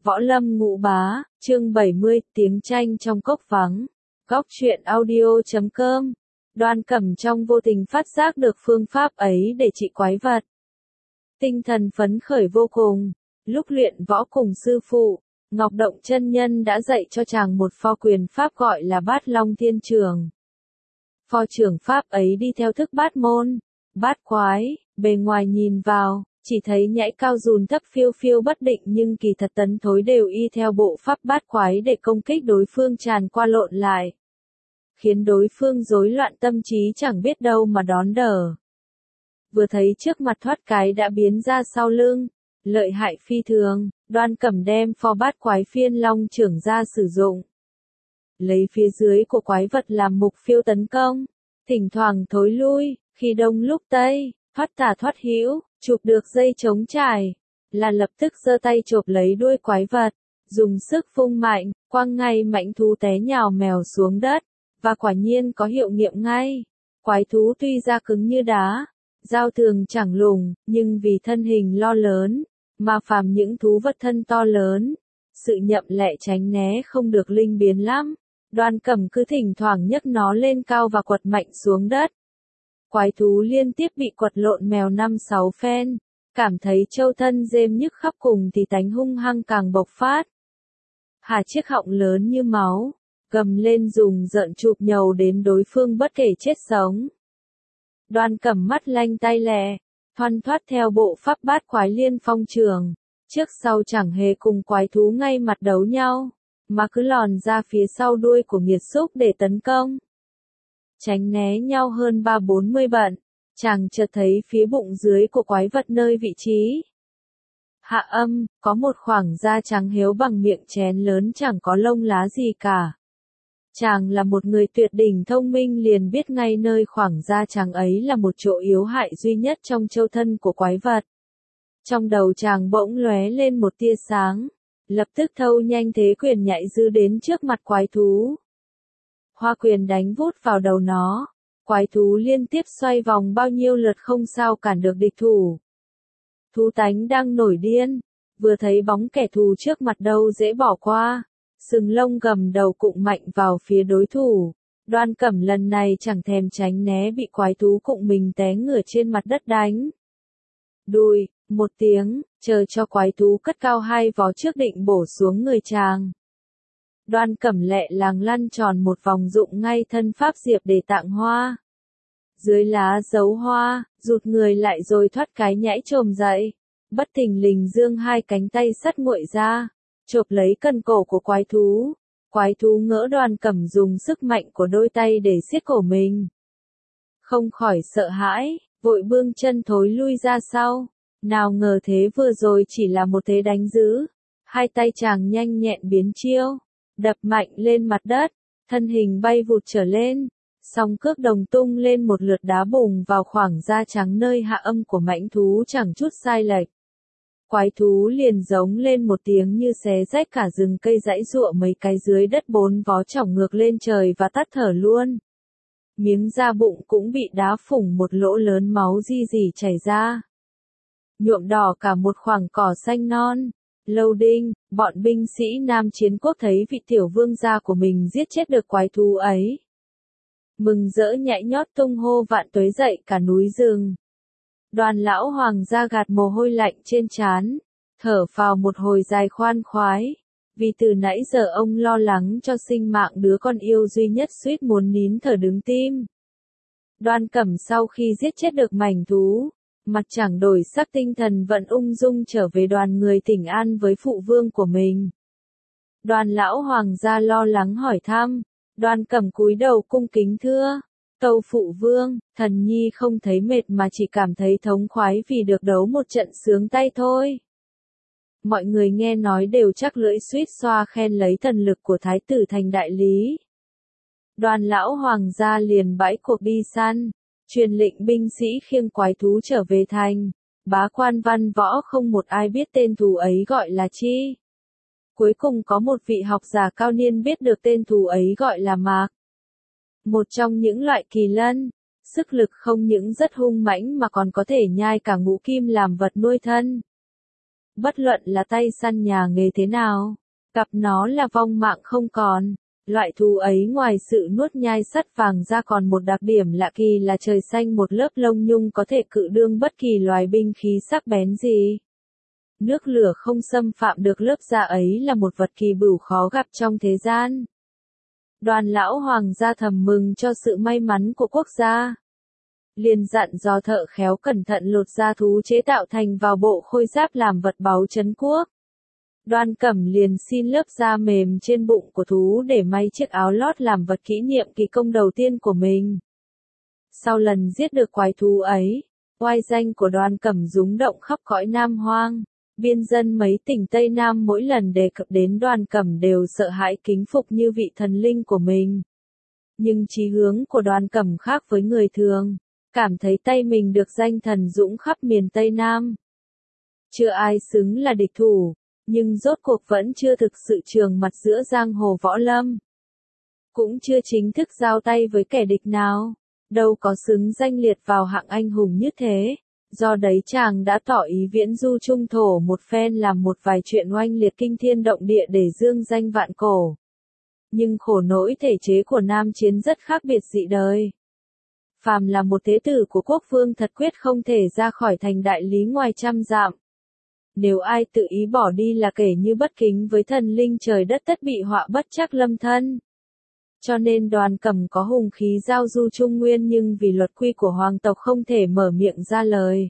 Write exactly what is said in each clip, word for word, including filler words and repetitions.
Võ Lâm Ngũ Bá, chương bảy mươi, tiếng tranh trong cốc vắng. Góc truyện audio chấm com. Đoan Cẩm trong vô tình phát giác được phương pháp ấy để trị quái vật. Tinh thần phấn khởi vô cùng. Lúc luyện võ cùng sư phụ, Ngọc Động chân nhân đã dạy cho chàng một pho quyền pháp gọi là Bát Long Thiên Trường. Pho trường pháp ấy đi theo thức bát môn, bát quái, bề ngoài nhìn vào, chỉ thấy nhảy cao dùn thấp phiêu phiêu bất định nhưng kỳ thật tấn thối đều y theo bộ pháp bát quái để công kích đối phương tràn qua lộn lại. Khiến đối phương rối loạn tâm trí chẳng biết đâu mà đón đỡ. Vừa thấy trước mặt thoát cái đã biến ra sau lưng, lợi hại phi thường, Đoan Cẩm đem pho bát quái phiên long trưởng ra sử dụng. Lấy phía dưới của quái vật làm mục phiêu tấn công, thỉnh thoảng thối lui, khi đông lúc tây, thoát tả thoát hữu, chụp được dây chống trải, là lập tức giơ tay chộp lấy đuôi quái vật, dùng sức vung mạnh, quăng ngay mãnh thú té nhào mèo xuống đất, và quả nhiên có hiệu nghiệm ngay. Quái thú tuy ra cứng như đá, dao thường chẳng lùng, nhưng vì thân hình lo lớn, mà phàm những thú vật thân to lớn, sự nhậm lẹ tránh né không được linh biến lắm. Đoan Cẩm cứ thỉnh thoảng nhấc nó lên cao và quật mạnh xuống đất. Quái thú liên tiếp bị quật lộn mèo năm sáu phen, cảm thấy châu thân rêm nhức khắp cùng thì tánh hung hăng càng bộc phát. Hà chiếc họng lớn như máu, gầm lên dùng giận chụp nhầu đến đối phương bất kể chết sống. Đoan Cẩm mắt lanh tay lẹ, thoăn thoắt theo bộ pháp bát quái liên phong trường, trước sau chẳng hề cùng quái thú ngay mặt đấu nhau, mà cứ lòn ra phía sau đuôi của nghiệt xúc để tấn công. Tránh né nhau hơn ba bốn mươi bận, chàng chợt thấy phía bụng dưới của quái vật nơi vị trí hạ âm, có một khoảng da trắng héo bằng miệng chén lớn chẳng có lông lá gì cả. Chàng là một người tuyệt đỉnh thông minh liền biết ngay nơi khoảng da trắng ấy là một chỗ yếu hại duy nhất trong châu thân của quái vật. Trong đầu chàng bỗng lóe lên một tia sáng, lập tức thâu nhanh thế quyền nhảy dư đến trước mặt quái thú. Hoa quyền đánh vút vào đầu nó, quái thú liên tiếp xoay vòng bao nhiêu lượt không sao cản được địch thủ. Thú tánh đang nổi điên, vừa thấy bóng kẻ thù trước mặt đâu dễ bỏ qua, sừng lông gầm đầu cụng mạnh vào phía đối thủ. Đoan Cẩm lần này chẳng thèm tránh né bị quái thú cụng mình té ngửa trên mặt đất đánh. Đùi, một tiếng, chờ cho quái thú cất cao hai vó trước định bổ xuống người chàng. Đoan Cẩm lẹ làng lăn tròn một vòng dụng ngay thân pháp diệp để tạng hoa. Dưới lá dấu hoa, rụt người lại rồi thoát cái nhảy trồm dậy, bất thình lình giương hai cánh tay sắt nguội ra, chộp lấy cần cổ của quái thú. Quái thú ngỡ Đoan Cẩm dùng sức mạnh của đôi tay để siết cổ mình. Không khỏi sợ hãi, vội bươn chân thối lui ra sau. Nào ngờ thế vừa rồi chỉ là một thế đánh giữ. Hai tay chàng nhanh nhẹn biến chiêu, đập mạnh lên mặt đất, thân hình bay vụt trở lên, song cước đồng tung lên một lượt đá bùng vào khoảng da trắng nơi hạ âm của mãnh thú chẳng chút sai lệch. Quái thú liền giống lên một tiếng như xé rách cả rừng cây giãy giụa mấy cái dưới đất bốn vó chỏng ngược lên trời và tắt thở luôn. Miếng da bụng cũng bị đá phủng một lỗ lớn máu ri rỉ chảy ra. Nhuộm đỏ cả một khoảng cỏ xanh non. Lâu Đinh, bọn binh sĩ Nam Chiến Quốc thấy vị tiểu vương gia của mình giết chết được quái thú ấy. Mừng rỡ nhảy nhót tung hô vạn tuế dậy cả núi rừng. Đoàn lão hoàng gia gạt mồ hôi lạnh trên trán, thở phào một hồi dài khoan khoái, vì từ nãy giờ ông lo lắng cho sinh mạng đứa con yêu duy nhất suýt muốn nín thở đứng tim. Đoan Cẩm sau khi giết chết được mảnh thú, mặt chẳng đổi sắc tinh thần vẫn ung dung trở về đoàn người thỉnh an với phụ vương của mình. Đoàn lão hoàng gia lo lắng hỏi thăm, Đoan Cẩm cúi đầu cung kính thưa, tâu phụ vương, thần nhi không thấy mệt mà chỉ cảm thấy thống khoái vì được đấu một trận sướng tay thôi. Mọi người nghe nói đều chắc lưỡi suýt xoa khen lấy thần lực của thái tử thành đại lý. Đoàn lão hoàng gia liền bãi cuộc đi săn, truyền lệnh binh sĩ khiêng quái thú trở về thành. Bá quan văn võ không một ai biết tên thú ấy gọi là chi. Cuối cùng có một vị học giả cao niên biết được tên thú ấy gọi là mạc. Một trong những loại kỳ lân, sức lực không những rất hung mãnh mà còn có thể nhai cả ngũ kim làm vật nuôi thân. bất luận là tay săn nhà nghề thế nào, gặp nó là vong mạng không còn. Loại thú ấy ngoài sự nuốt nhai sắt vàng ra còn một đặc điểm lạ kỳ là trời xanh một lớp lông nhung có thể cự đương bất kỳ loài binh khí sắc bén gì. Nước lửa không xâm phạm được lớp da ấy là một vật kỳ bửu khó gặp trong thế gian. Đoàn lão hoàng gia thầm mừng cho sự may mắn của quốc gia. Liền dặn dò thợ khéo cẩn thận lột da thú chế tạo thành vào bộ khôi giáp làm vật báu trấn quốc. Đoan Cẩm liền xin lớp da mềm trên bụng của thú để may chiếc áo lót làm vật kỷ niệm kỳ công đầu tiên của mình. Sau lần giết được quái thú ấy, oai danh của Đoan Cẩm rúng động khắp cõi Nam Hoang. Biên dân mấy tỉnh Tây Nam mỗi lần đề cập đến Đoan Cẩm đều sợ hãi kính phục như vị thần linh của mình. Nhưng chí hướng của Đoan Cẩm khác với người thường, cảm thấy tay mình được danh thần dũng khắp miền Tây Nam. Chưa ai xứng là địch thủ, nhưng rốt cuộc vẫn chưa thực sự trường mặt giữa giang hồ võ lâm. Cũng chưa chính thức giao tay với kẻ địch nào, đâu có xứng danh liệt vào hạng anh hùng như thế. Do đấy chàng đã tỏ ý viễn du trung thổ một phen làm một vài chuyện oanh liệt kinh thiên động địa để dương danh vạn cổ. Nhưng khổ nỗi thể chế của Nam Chiến rất khác biệt dị đời. Phàm là một thế tử của quốc vương thật quyết không thể ra khỏi thành đại lý ngoài trăm dặm. Nếu ai tự ý bỏ đi là kể như bất kính với thần linh trời đất tất bị họa bất trắc lâm thân. Cho nên Đoàn Cẩm có hùng khí giao du Trung Nguyên nhưng vì luật quy của hoàng tộc không thể mở miệng ra lời.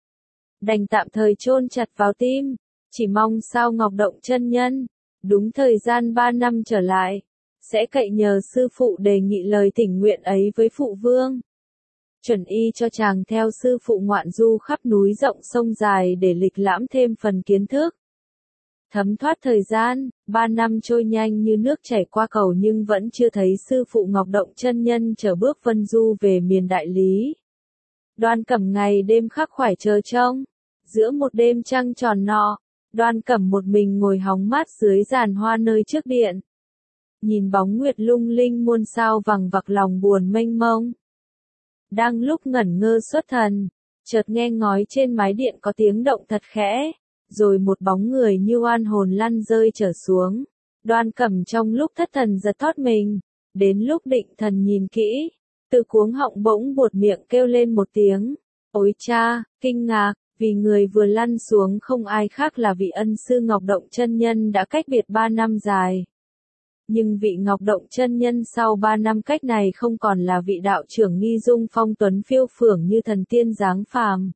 Đành tạm thời chôn chặt vào tim, chỉ mong sao Ngọc Động chân nhân, đúng thời gian ba năm trở lại, sẽ cậy nhờ sư phụ đề nghị lời thỉnh nguyện ấy với phụ vương. Chuẩn y cho chàng theo sư phụ ngoạn du khắp núi rộng sông dài để lịch lãm thêm phần kiến thức. Thấm thoát thời gian, ba năm trôi nhanh như nước chảy qua cầu nhưng vẫn chưa thấy sư phụ Ngọc Động chân nhân trở bước vân du về miền đại lý. Đoan Cẩm ngày đêm khắc khoải chờ trông. Giữa một đêm trăng tròn nọ, Đoan Cẩm một mình ngồi hóng mát dưới giàn hoa nơi trước điện. Nhìn bóng nguyệt lung linh muôn sao vằng vặc lòng buồn mênh mông. Đang lúc ngẩn ngơ xuất thần, chợt nghe ngói trên mái điện có tiếng động thật khẽ, rồi một bóng người như oan hồn lăn rơi trở xuống. Đoan Cẩm trong lúc thất thần giật thót mình, đến lúc định thần nhìn kỹ, từ cuống họng bỗng buột miệng kêu lên một tiếng, ôi cha, kinh ngạc, vì người vừa lăn xuống không ai khác là vị ân sư Ngọc Động chân nhân đã cách biệt ba năm dài. Nhưng vị Ngọc Động chân nhân sau ba năm cách này không còn là vị đạo trưởng nghi dung phong tuấn phiêu phưởng như thần tiên dáng phàm,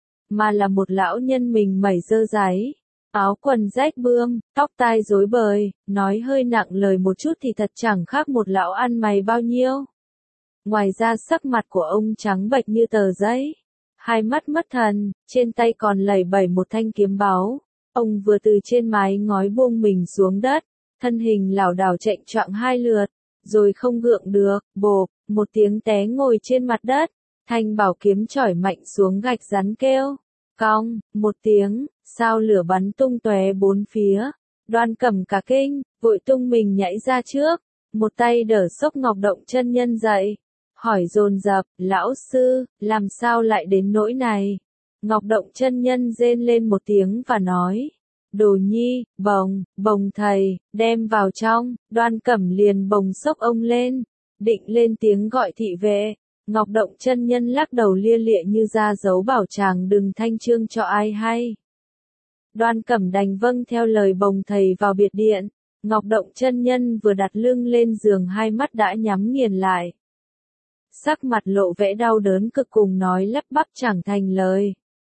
mà là một lão nhân mình mẩy dơ dáy, áo quần rách bươm, tóc tai rối bời, nói hơi nặng lời một chút thì thật chẳng khác một lão ăn mày bao nhiêu. Ngoài ra sắc mặt của ông trắng bệch như tờ giấy, hai mắt mất thần, trên tay còn lẩy bẩy một thanh kiếm báu. Ông vừa từ trên mái ngói buông mình xuống đất, thân hình lảo đảo chạy choạng hai lượt, rồi không gượng được, bộp, một tiếng té ngồi trên mặt đất, thanh bảo kiếm chỏi mạnh xuống gạch rắn kêu, cong, một tiếng, sao lửa bắn tung tóe bốn phía. Đoan Cẩm cả kinh, vội tung mình nhảy ra trước, một tay đỡ xốc Ngọc Động chân nhân dậy, hỏi dồn dập, lão sư, làm sao lại đến nỗi này? Ngọc Động chân nhân rên lên một tiếng và nói, Đồ Nhi, bồng, bồng thầy, đem vào trong. Đoan Cẩm liền bồng xốc ông lên, định lên tiếng gọi thị vệ. Ngọc Động chân nhân lắc đầu lia lịa như ra dấu bảo chàng đừng thanh chương cho ai hay. Đoan Cẩm đành vâng theo lời bồng thầy vào biệt điện. Ngọc Động chân nhân vừa đặt lưng lên giường hai mắt đã nhắm nghiền lại. Sắc mặt lộ vẻ đau đớn cực cùng nói lắp bắp chẳng thành lời.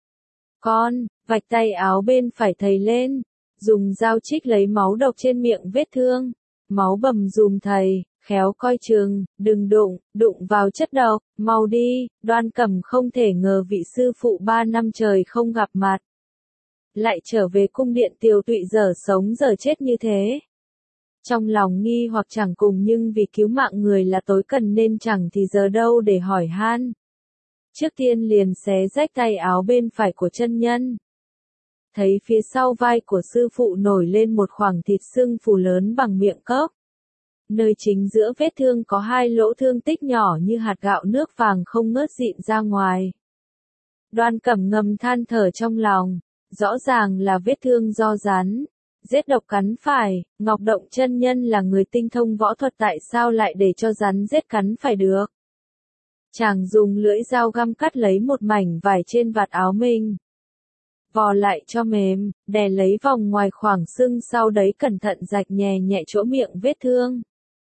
Con, vạch tay áo bên phải thầy lên, dùng dao trích lấy máu độc trên miệng vết thương. Máu bầm dùm thầy, khéo coi chừng, đừng đụng, đụng vào chất độc, mau đi. Đoan Cẩm không thể ngờ vị sư phụ ba năm trời không gặp mặt, lại trở về cung điện tiều tụy dở sống dở chết như thế. Trong lòng nghi hoặc chẳng cùng nhưng vì cứu mạng người là tối cần nên chẳng thì giờ đâu để hỏi han. Trước tiên liền xé rách tay áo bên phải của chân nhân. Thấy phía sau vai của sư phụ nổi lên một khoảng thịt sưng phù lớn bằng miệng cốc. Nơi chính giữa vết thương có hai lỗ thương tích nhỏ như hạt gạo nước vàng không ngớt dịn ra ngoài. Đoan Cẩm ngầm than thở trong lòng, Rõ ràng là vết thương do rắn giết độc cắn phải, Ngọc Động chân nhân là người tinh thông võ thuật, tại sao lại để cho rắn giết cắn phải được? Chàng dùng lưỡi dao găm cắt lấy một mảnh vải trên vạt áo mình, vò lại cho mềm, đè lấy vòng ngoài khoảng xương, sau đấy cẩn thận rạch nhẹ nhẹ chỗ miệng vết thương.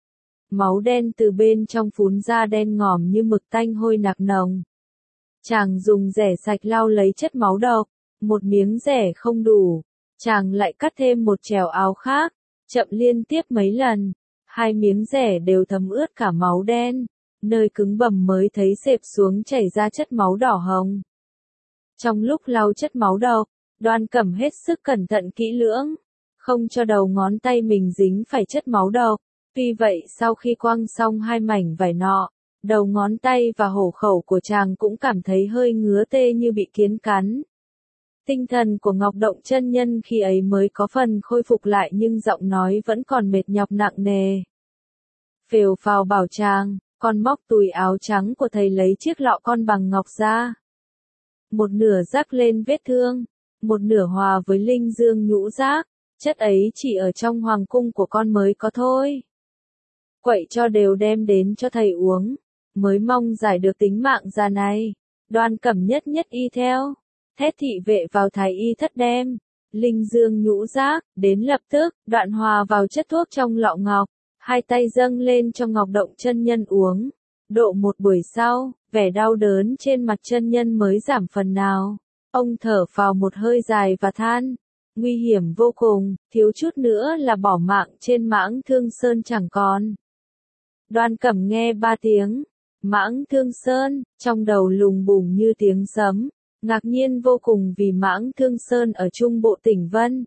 Máu đen từ bên trong phún ra, đen ngòm như mực, tanh hôi nặc nồng. Chàng dùng rẻ sạch lau lấy chất máu độc, một miếng rẻ không đủ, chàng lại cắt thêm một trèo áo khác, chậm liên tiếp mấy lần, hai miếng rẻ đều thấm ướt cả máu đen, nơi cứng bầm mới thấy xẹp xuống chảy ra chất máu đỏ hồng. Trong lúc lau chất máu độc, Đoan Cẩm hết sức cẩn thận kỹ lưỡng, không cho đầu ngón tay mình dính phải chất máu độc. Tuy vậy sau khi quăng xong hai mảnh vải nọ, đầu ngón tay và hổ khẩu của chàng cũng cảm thấy hơi ngứa tê như bị kiến cắn. Tinh thần của Ngọc Động chân nhân khi ấy mới có phần khôi phục lại, nhưng giọng nói vẫn còn mệt nhọc nặng nề. Phều phào bảo chàng, con móc túi áo trắng của thầy lấy chiếc lọ con bằng ngọc ra. Một nửa rắc lên vết thương, một nửa hòa với linh dương nhũ giác, chất ấy chỉ ở trong hoàng cung của con mới có thôi. Quậy cho đều đem đến cho thầy uống, mới mong giải được tính mạng già này. Đoan Cẩm nhất nhất y theo, thét thị vệ vào thái y thất đem linh dương nhũ giác đến, lập tức đoạn hòa vào chất thuốc trong lọ ngọc, hai tay dâng lên cho Ngọc Động chân nhân uống. Độ một buổi sau, vẻ đau đớn trên mặt chân nhân mới giảm phần nào. Ông thở phào một hơi dài và than, nguy hiểm vô cùng, thiếu chút nữa là bỏ mạng trên Mãng Thương Sơn chẳng còn. Đoan Cẩm nghe ba tiếng Mãng Thương Sơn, trong đầu lùng bùng như tiếng sấm, ngạc nhiên vô cùng vì Mãng Thương Sơn ở trung bộ tỉnh Vân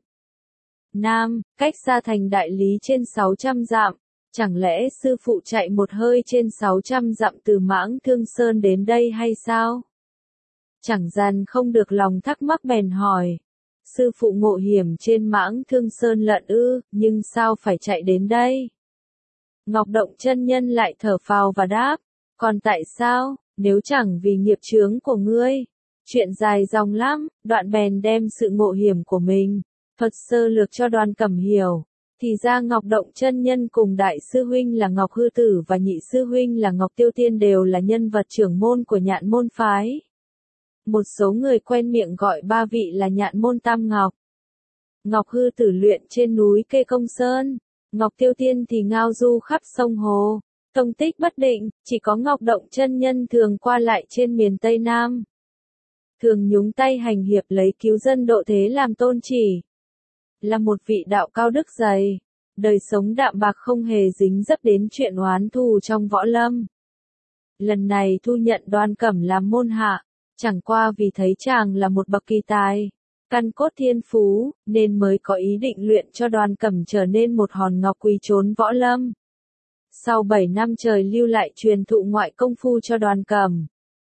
Nam, cách xa thành Đại Lý trên sáu trăm dặm, chẳng lẽ sư phụ chạy một hơi trên sáu trăm dặm từ Mãng Thương Sơn đến đây hay sao? Chẳng dằn không được lòng thắc mắc bèn hỏi, sư phụ ngộ hiểm trên Mãng Thương Sơn lận ư, nhưng sao phải chạy đến đây? Ngọc Động chân nhân lại thở phào và đáp, còn tại sao, nếu chẳng vì nghiệp chướng của ngươi? Chuyện dài dòng lắm, đoạn bèn đem sự ngộ hiểm của mình thuật sơ lược cho Đoan Cẩm hiểu. Thì ra Ngọc Động chân nhân cùng đại sư huynh là Ngọc Hư Tử và nhị sư huynh là Ngọc Tiêu Tiên đều là nhân vật trưởng môn của Nhạn môn phái. Một số người quen miệng gọi ba vị là Nhạn môn Tam Ngọc. Ngọc Hư Tử luyện trên núi Kê Công Sơn, Ngọc Tiêu Tiên thì ngao du khắp sông hồ, tông tích bất định, chỉ có Ngọc Động chân nhân thường qua lại trên miền Tây Nam. Thường nhúng tay hành hiệp lấy cứu dân độ thế làm tôn chỉ. Là một vị đạo cao đức dày, đời sống đạm bạc không hề dính dấp đến chuyện oán thù trong võ lâm. Lần này thu nhận Đoan Cẩm làm môn hạ, chẳng qua vì thấy chàng là một bậc kỳ tài, căn cốt thiên phú, nên mới có ý định luyện cho Đoan Cẩm trở nên một hòn ngọc quý trốn võ lâm. Sau bảy năm trời lưu lại truyền thụ ngoại công phu cho Đoan Cẩm,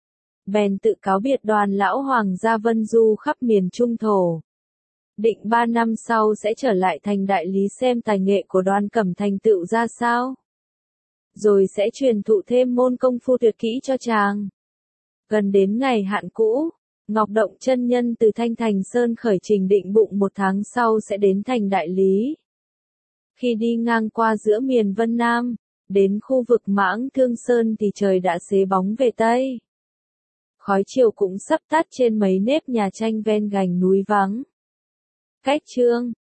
bèn tự cáo biệt Đoàn lão hoàng gia vân du khắp miền Trung thổ. Định ba năm sau sẽ trở lại thành Đại Lý xem tài nghệ của Đoan Cẩm thành tựu ra sao. Rồi sẽ truyền thụ thêm môn công phu tuyệt kỹ cho chàng. Gần đến ngày hạn cũ, Ngọc Động chân nhân từ Thanh Thành Sơn khởi trình, định bụng một tháng sau sẽ đến thành Đại Lý. Khi đi ngang qua giữa miền Vân Nam, đến khu vực Mãng Thương Sơn thì trời đã xế bóng về Tây. Khói chiều cũng sắp tắt trên mấy nếp nhà tranh ven gành núi vắng. Cách chương